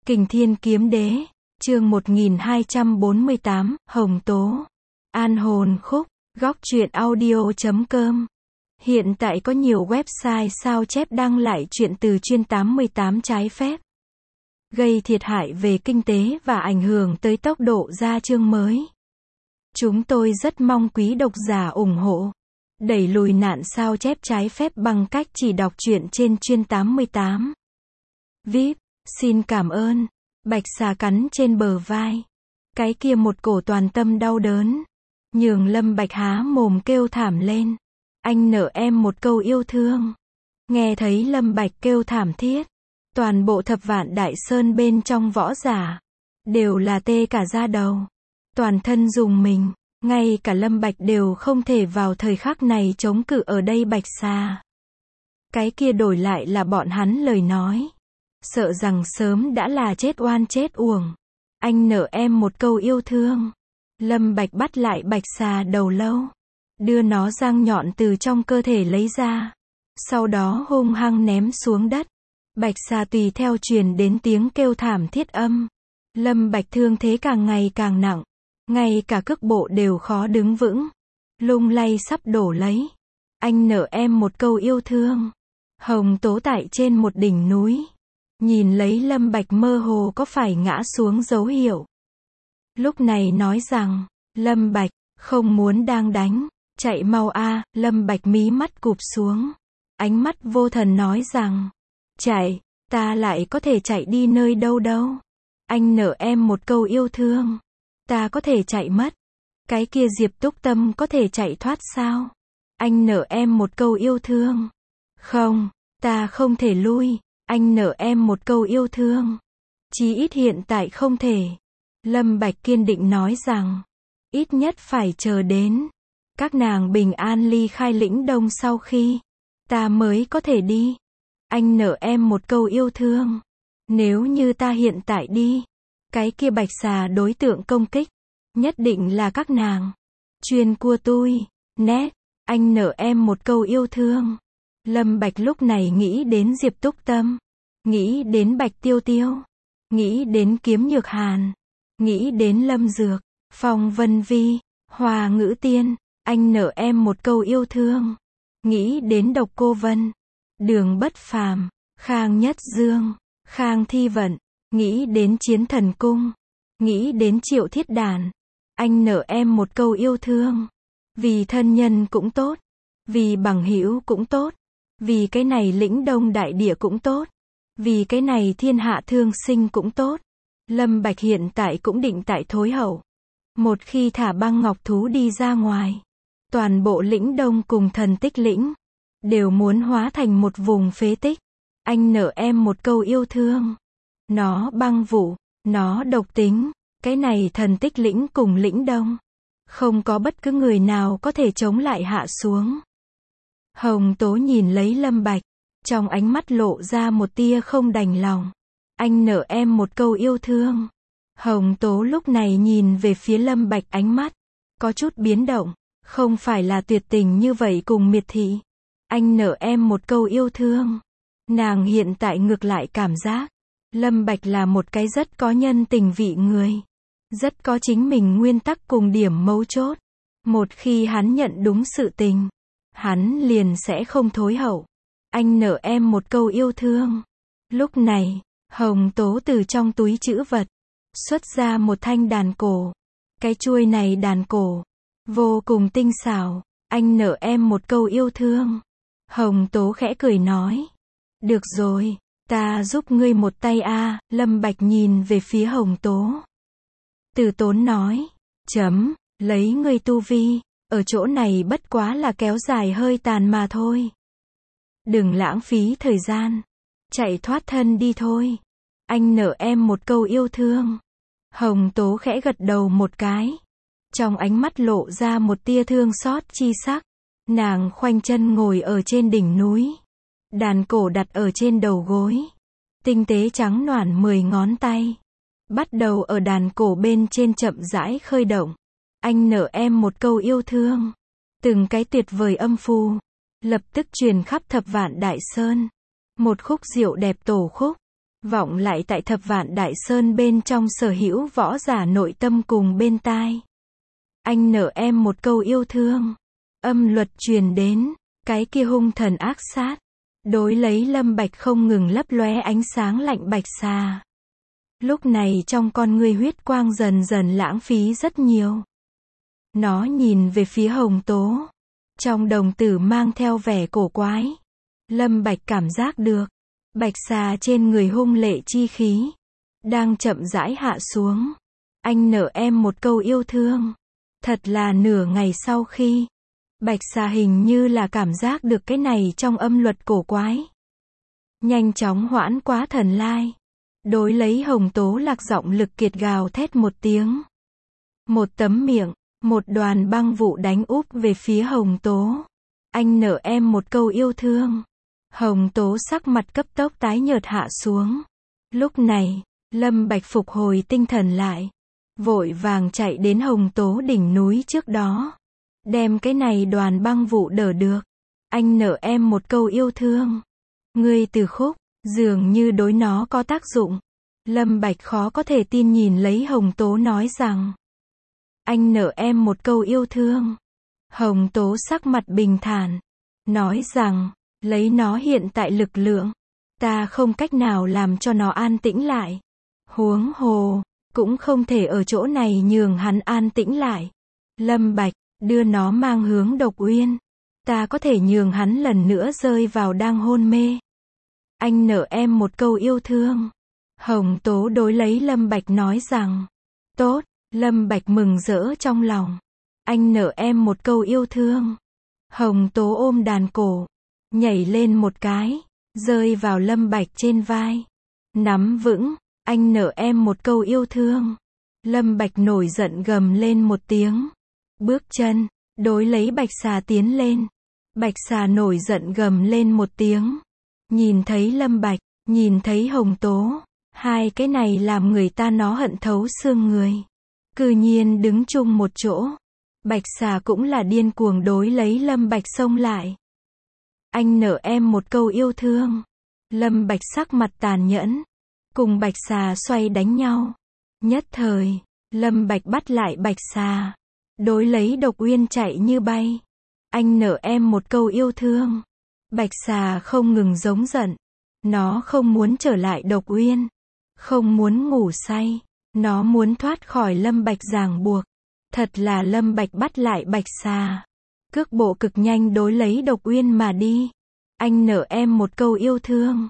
Kình Thiên Kiếm Đế, chương 1248, Hồng Tố. An hồn khúc, góc truyện audio.com. Hiện tại có nhiều website sao chép đăng lại truyện từ chuyên 88 trái phép, gây thiệt hại về kinh tế và ảnh hưởng tới tốc độ ra chương mới. Chúng tôi rất mong quý độc giả ủng hộ, đẩy lùi nạn sao chép trái phép bằng cách chỉ đọc truyện trên chuyên 88. VIP, xin cảm ơn. Bạch xà cắn trên bờ vai. Cái kia một cổ toàn tâm đau đớn, nhường Lâm Bạch há mồm kêu thảm lên. Anh nợ em một câu yêu thương. Nghe thấy Lâm Bạch kêu thảm thiết, toàn bộ Thập Vạn Đại Sơn bên trong võ giả đều là tê cả da đầu, toàn thân rùng mình. Ngay cả Lâm Bạch đều không thể vào thời khắc này chống cự ở đây Bạch xà. Cái kia đổi lại là bọn hắn lời nói, sợ rằng sớm đã là chết oan chết uổng. Anh nợ em một câu yêu thương. Lâm Bạch bắt lại Bạch xà đầu lâu, đưa nó răng nhọn từ trong cơ thể lấy ra, sau đó hung hăng ném xuống đất. Bạch xà tùy theo truyền đến tiếng kêu thảm thiết âm. Lâm Bạch thương thế càng ngày càng nặng, ngay cả cước bộ đều khó đứng vững, lung lay sắp đổ lấy. Anh nợ em một câu yêu thương. Hồng Tố tại trên một đỉnh núi, nhìn lấy Lâm Bạch mơ hồ có phải ngã xuống dấu hiệu. Lúc này nói rằng, Lâm Bạch, không muốn đang đánh, chạy mau a. Lâm Bạch mí mắt cụp xuống, ánh mắt vô thần nói rằng, chạy, ta lại có thể chạy đi nơi đâu đâu. Anh nợ em một câu yêu thương, ta có thể chạy mất. Cái kia Diệp Túc Tâm có thể chạy thoát sao? Anh nợ em một câu yêu thương. Không, ta không thể lui. Anh nợ em một câu yêu thương. Chí ít hiện tại không thể. Lâm Bạch kiên định nói rằng, ít nhất phải chờ đến các nàng bình an ly khai Lĩnh Đông sau khi ta mới có thể đi. Anh nợ em một câu yêu thương. Nếu như ta hiện tại đi, cái kia Bạch xà đối tượng công kích nhất định là các nàng. Chuyên cua tui, nét, anh nợ em một câu yêu thương. Lâm Bạch lúc này nghĩ đến Diệp Túc Tâm, nghĩ đến Bạch Tiêu Tiêu, nghĩ đến Kiếm Nhược Hàn, nghĩ đến Lâm Dược, Phong Vân Vi, Hoa Ngữ Tiên. Anh nợ em một câu yêu thương. Nghĩ đến Độc Cô Vân, Đường Bất Phàm, Khang Nhất Dương, Khang Thi Vận. Nghĩ đến Chiến Thần Cung, nghĩ đến Triệu Thiết Đàn. Anh nợ em một câu yêu thương. Vì thân nhân cũng tốt, vì bằng hữu cũng tốt, vì cái này Lĩnh Đông đại địa cũng tốt, vì cái này thiên hạ thương sinh cũng tốt. Lâm Bạch hiện tại cũng định tại thối hậu. Một khi thả băng ngọc thú đi ra ngoài, toàn bộ Lĩnh Đông cùng Thần Tích Lĩnh đều muốn hóa thành một vùng phế tích. Anh nợ em một câu yêu thương. Nó băng vụ, nó độc tính, cái này Thần Tích Lĩnh cùng Lĩnh Đông, không có bất cứ người nào có thể chống lại hạ xuống. Hồng Tố nhìn lấy Lâm Bạch, trong ánh mắt lộ ra một tia không đành lòng. Anh nợ em một câu yêu thương. Hồng Tố lúc này nhìn về phía Lâm Bạch, ánh mắt có chút biến động, không phải là tuyệt tình như vậy cùng miệt thị. Anh nợ em một câu yêu thương. Nàng hiện tại ngược lại cảm giác Lâm Bạch là một cái rất có nhân tình vị người, rất có chính mình nguyên tắc cùng điểm mấu chốt. Một khi hắn nhận đúng sự tình, hắn liền sẽ không thối hậu. Anh nợ em một câu yêu thương. Lúc này, Hồng Tố từ trong túi trữ vật xuất ra một thanh đàn cổ. Cái chuôi này đàn cổ vô cùng tinh xảo. Anh nợ em một câu yêu thương. Hồng Tố khẽ cười nói, được rồi, ta giúp ngươi một tay a. Lâm Bạch nhìn về phía Hồng Tố, từ tốn nói, lấy ngươi tu vi, ở chỗ này bất quá là kéo dài hơi tàn mà thôi. Đừng lãng phí thời gian, chạy thoát thân đi thôi. Anh nợ em một câu yêu thương. Hồng Tố khẽ gật đầu một cái, trong ánh mắt lộ ra một tia thương xót chi sắc. Nàng khoanh chân ngồi ở trên đỉnh núi, đàn cổ đặt ở trên đầu gối, tinh tế trắng nõn 10 ngón tay bắt đầu ở đàn cổ bên trên chậm rãi khơi động. Anh nợ em một câu yêu thương. Từng cái tuyệt vời âm phù lập tức truyền khắp Thập Vạn Đại Sơn. Một khúc diệu đẹp tổ khúc, vọng lại tại Thập Vạn Đại Sơn bên trong sở hữu võ giả nội tâm cùng bên tai. Anh nợ em một câu yêu thương. Âm luật truyền đến, cái kia hung thần ác sát. Đối lấy Lâm Bạch không ngừng lấp lóe ánh sáng lạnh bạch xà. Lúc này trong con ngươi huyết quang dần dần lãng phí rất nhiều. Nó nhìn về phía Hồng Tố. Trong đồng tử mang theo vẻ cổ quái. Lâm Bạch cảm giác được. Bạch xà trên người hung lệ chi khí. Đang chậm rãi hạ xuống. Anh nợ em một câu yêu thương. Thật là nửa ngày sau khi. Bạch xà hình như là cảm giác được cái này trong âm luật cổ quái. Nhanh chóng hoãn quá thần lai. Đối lấy Hồng Tố Lạc giọng lực kiệt gào thét một tiếng. Một tấm miệng, một đoàn băng vụ đánh úp về phía Hồng Tố. Anh nợ em một câu yêu thương. Hồng Tố sắc mặt cấp tốc tái nhợt hạ xuống. Lúc này, Lâm Bạch phục hồi tinh thần lại. Vội vàng chạy đến Hồng Tố đỉnh núi trước đó. Đem cái này đoàn băng vụ đỡ được. Anh nợ em một câu yêu thương. Ngươi từ khúc, dường như đối nó có tác dụng. Lâm Bạch khó có thể tin nhìn lấy Hồng Tố nói rằng. Anh nợ em một câu yêu thương. Hồng Tố sắc mặt bình thản. Nói rằng, lấy nó hiện tại lực lượng. Ta không cách nào làm cho nó an tĩnh lại. Huống hồ, cũng không thể ở chỗ này nhường hắn an tĩnh lại. Lâm Bạch, đưa nó mang hướng Độc Uyên. Ta có thể nhường hắn lần nữa rơi vào đang hôn mê. Anh nợ em một câu yêu thương. Hồng Tố đối lấy Lâm Bạch nói rằng. Tốt, Lâm Bạch mừng rỡ trong lòng. Anh nợ em một câu yêu thương. Hồng Tố ôm đàn cổ. Nhảy lên một cái. Rơi vào Lâm Bạch trên vai. Nắm vững. Anh nợ em một câu yêu thương. Lâm Bạch nổi giận gầm lên một tiếng. Bước chân. Đối lấy Bạch xà tiến lên. Bạch xà nổi giận gầm lên một tiếng. Nhìn thấy Lâm Bạch. Nhìn thấy Hồng Tố. Hai cái này làm người ta nó hận thấu xương người. Cư nhiên đứng chung một chỗ. Bạch xà cũng là điên cuồng đối lấy Lâm Bạch xông lại. Anh nợ em một câu yêu thương. Lâm Bạch sắc mặt tàn nhẫn. Cùng Bạch xà xoay đánh nhau. Nhất thời, Lâm Bạch bắt lại Bạch xà. Đối lấy Độc Uyên chạy như bay. Anh nợ em một câu yêu thương. Bạch xà không ngừng giống giận. Nó không muốn trở lại Độc Uyên. Không muốn ngủ say. Nó muốn thoát khỏi Lâm Bạch ràng buộc. Thật là Lâm Bạch bắt lại Bạch xà. Cước bộ cực nhanh đối lấy Độc Uyên mà đi. Anh nợ em một câu yêu thương.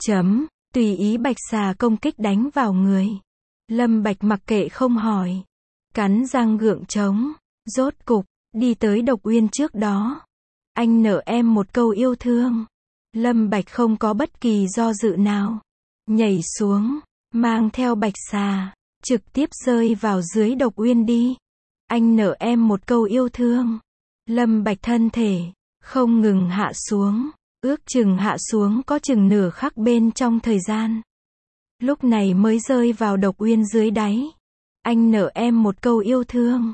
Tùy ý Bạch xà công kích đánh vào người. Lâm Bạch mặc kệ không hỏi. Cắn răng gượng chống. Rốt cục, đi tới Độc Uyên trước đó. Anh nợ em một câu yêu thương. Lâm Bạch không có bất kỳ do dự nào. Nhảy xuống, mang theo Bạch xà. Trực tiếp rơi vào dưới Độc Uyên đi. Anh nợ em một câu yêu thương. Lâm Bạch thân thể không ngừng hạ xuống. Ước chừng hạ xuống có chừng nửa khắc bên trong thời gian. Lúc này mới rơi vào Độc Uyên dưới đáy. Anh nợ em một câu yêu thương.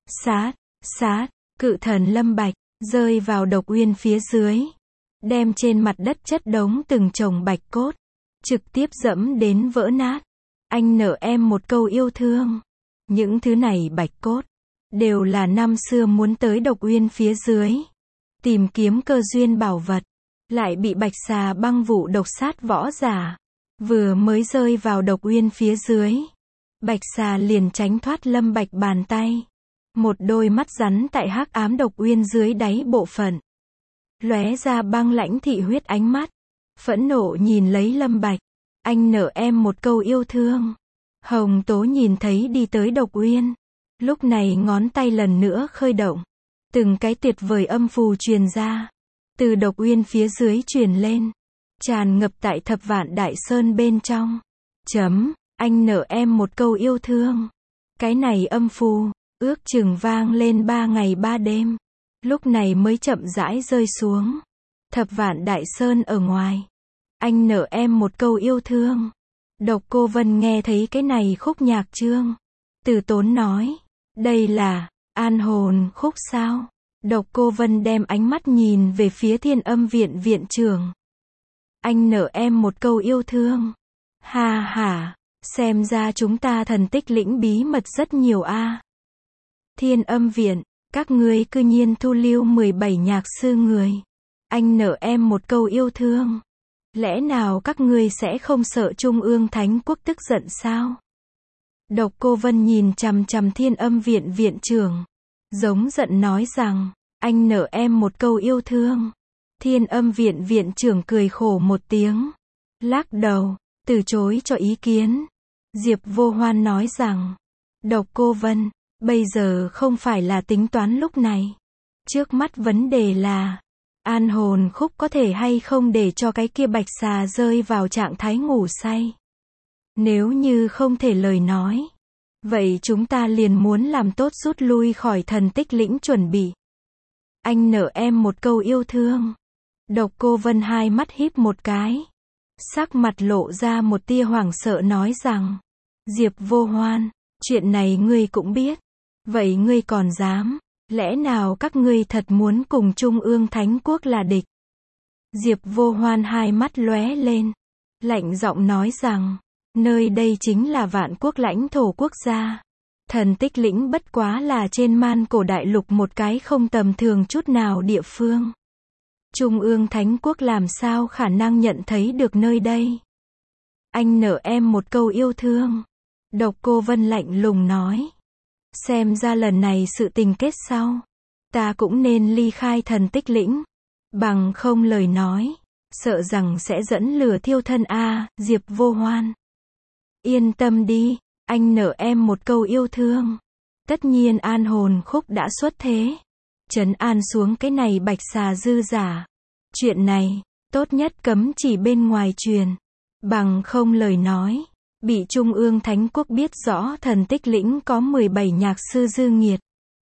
Sát, cự thần Lâm Bạch, rơi vào Độc Uyên phía dưới. Đem trên mặt đất chất đống từng chồng bạch cốt. Trực tiếp dẫm đến vỡ nát. Anh nợ em một câu yêu thương. Những thứ này bạch cốt. Đều là năm xưa muốn tới Độc Uyên phía dưới. Tìm kiếm cơ duyên bảo vật. Lại bị Bạch xà băng vụ độc sát võ giả. Vừa mới rơi vào Độc Uyên phía dưới. Bạch xà liền tránh thoát Lâm Bạch bàn tay. Một đôi mắt rắn tại hắc ám Độc Uyên dưới đáy bộ phận. Lóe ra băng lãnh thị huyết ánh mắt. Phẫn nộ nhìn lấy Lâm Bạch. Anh nợ em một câu yêu thương. Hồng Tố nhìn thấy đi tới Độc Uyên. Lúc này ngón tay lần nữa khơi động. Từng cái tuyệt vời âm phù truyền ra. Từ Độc Uyên phía dưới truyền lên. Tràn ngập tại Thập Vạn Đại Sơn bên trong. Anh nợ em một câu yêu thương. Cái này âm phù, ước chừng vang lên 3 ngày 3 đêm. Lúc này mới chậm rãi rơi xuống. Thập Vạn Đại Sơn ở ngoài. Anh nợ em một câu yêu thương. Độc Cô Vân nghe thấy cái này khúc nhạc chương. Từ Tốn nói. Đây là An Hồn khúc sao? Độc Cô Vân đem ánh mắt nhìn về phía Thiên Âm viện viện trưởng. Anh nợ em một câu yêu thương. Ha ha, xem ra chúng ta thần tích lĩnh bí mật rất nhiều a. Thiên Âm Viện, các ngươi cư nhiên thu lưu 17 nhạc sư người. Anh nợ em một câu yêu thương. Lẽ nào các ngươi sẽ không sợ Trung ương Thánh Quốc tức giận sao? Độc Cô Vân nhìn chằm chằm Thiên Âm Viện viện trưởng, giống giận nói rằng, anh nợ em một câu yêu thương. Thiên Âm Viện viện trưởng cười khổ một tiếng, lắc đầu, từ chối cho ý kiến. Diệp Vô Hoan nói rằng, Độc Cô Vân, bây giờ không phải là tính toán lúc này. Trước mắt vấn đề là, An Hồn Khúc có thể hay không để cho cái kia bạch xà rơi vào trạng thái ngủ say. Nếu như không thể lời nói, vậy chúng ta liền muốn làm tốt rút lui khỏi thần tích lĩnh chuẩn bị. Anh nợ em một câu yêu thương. Độc Cô Vân hai mắt híp một cái, sắc mặt lộ ra một tia hoảng sợ nói rằng, Diệp Vô Hoan, chuyện này ngươi cũng biết. Vậy ngươi còn dám, lẽ nào các ngươi thật muốn cùng Trung ương Thánh Quốc là địch? Diệp Vô Hoan hai mắt lóe lên, lạnh giọng nói rằng, nơi đây chính là Vạn Quốc lãnh thổ quốc gia. Thần tích lĩnh bất quá là trên man cổ đại lục một cái không tầm thường chút nào địa phương. Trung ương Thánh Quốc làm sao khả năng nhận thấy được nơi đây? Anh nợ em một câu yêu thương. Độc Cô Vân lạnh lùng nói. Xem ra lần này sự tình kết sau, ta cũng nên ly khai thần tích lĩnh. Bằng không lời nói, sợ rằng sẽ dẫn lửa thiêu thân a. Diệp Vô Hoan, yên tâm đi, anh nợ em một câu yêu thương. Tất nhiên An Hồn Khúc đã xuất thế, trấn an xuống cái này bạch xà dư giả. Chuyện này, tốt nhất cấm chỉ bên ngoài truyền. Bằng không lời nói, bị Trung ương Thánh Quốc biết rõ thần tích lĩnh có 17 nhạc sư dư nghiệt.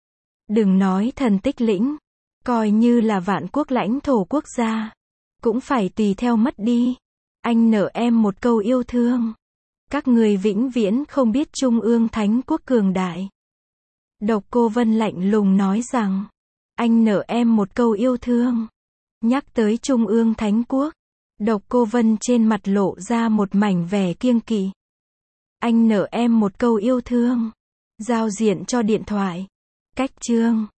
Đừng nói thần tích lĩnh, coi như là Vạn Quốc lãnh thổ quốc gia, cũng phải tùy theo mất đi. Anh nợ em một câu yêu thương. Các người vĩnh viễn không biết Trung ương Thánh Quốc cường đại. Độc Cô Vân lạnh lùng nói rằng, anh nợ em một câu yêu thương. Nhắc tới Trung ương Thánh Quốc, Độc Cô Vân trên mặt lộ ra một mảnh vẻ kiêng kỵ. Anh nợ em một câu yêu thương. Giao diện cho điện thoại. Cách chương